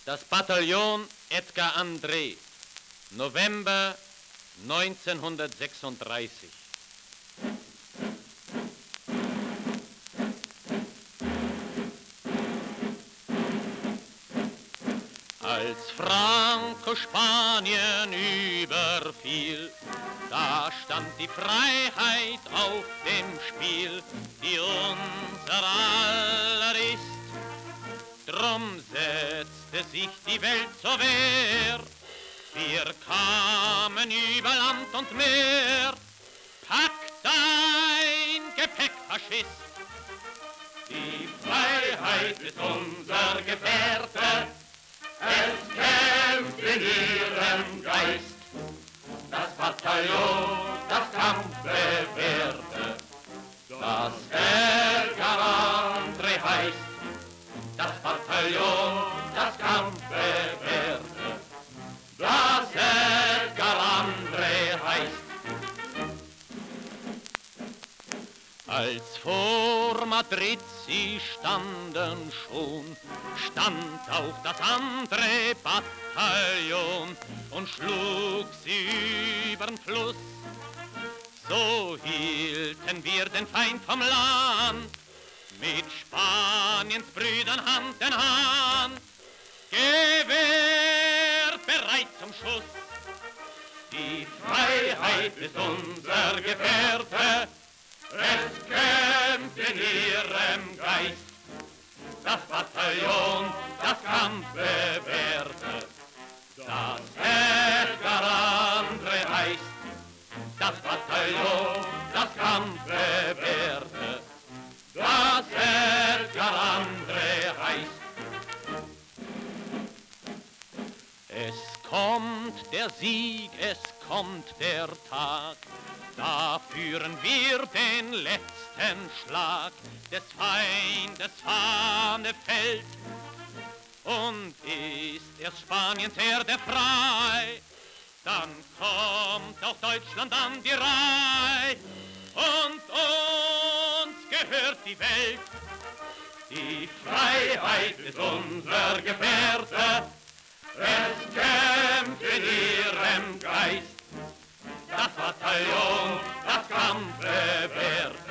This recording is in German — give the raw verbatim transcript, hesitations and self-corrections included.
Das Bataillon Edgar André, November neunzehnhundertsechsunddreißig. Als Franco Spanien überfiel, da stand die Freiheit auf dem Spiel, die unser aller ist. Drum setzte sich die Welt zur Wehr, wir kamen über Land und Meer. Pack dein Gepäck, Faschist, die Freiheit ist unser Gefährte, es kämpft in ihrem Geist. Das Bataillon, das Kampf bewährte, das Edgar André heißt. Das Bataillon, das Kampf bewährte, das Edgar André heißt. Als vor Madrid sie standen schon, stand auch das andere Bataillon und schlug sie übern Fluss. So hielten wir den Feind vom Land, mit Spaniens Brüdern Hand in Hand, Gewehr bereit zum Schuss. Die Freiheit ist unser Gefährte, es kämpft in ihrem Geist. Das Bataillon, das Kampf bewährte, das Edgar André heißt. Das Bataillon, das Kampf bewährte, das Edgar André heißt. Es kommt der Sieg, es kommt der Tag, da führen wir den letzten Schlag. Des Feindes Fahne fällt, und ist erst Spaniens Erde frei, dann kommt auch Deutschland an die Reihe, und uns gehört die Welt. Die Freiheit ist unser Gefährte, es kämpft in ihrem Geist. Das Bataillon, das Kampf bewährt,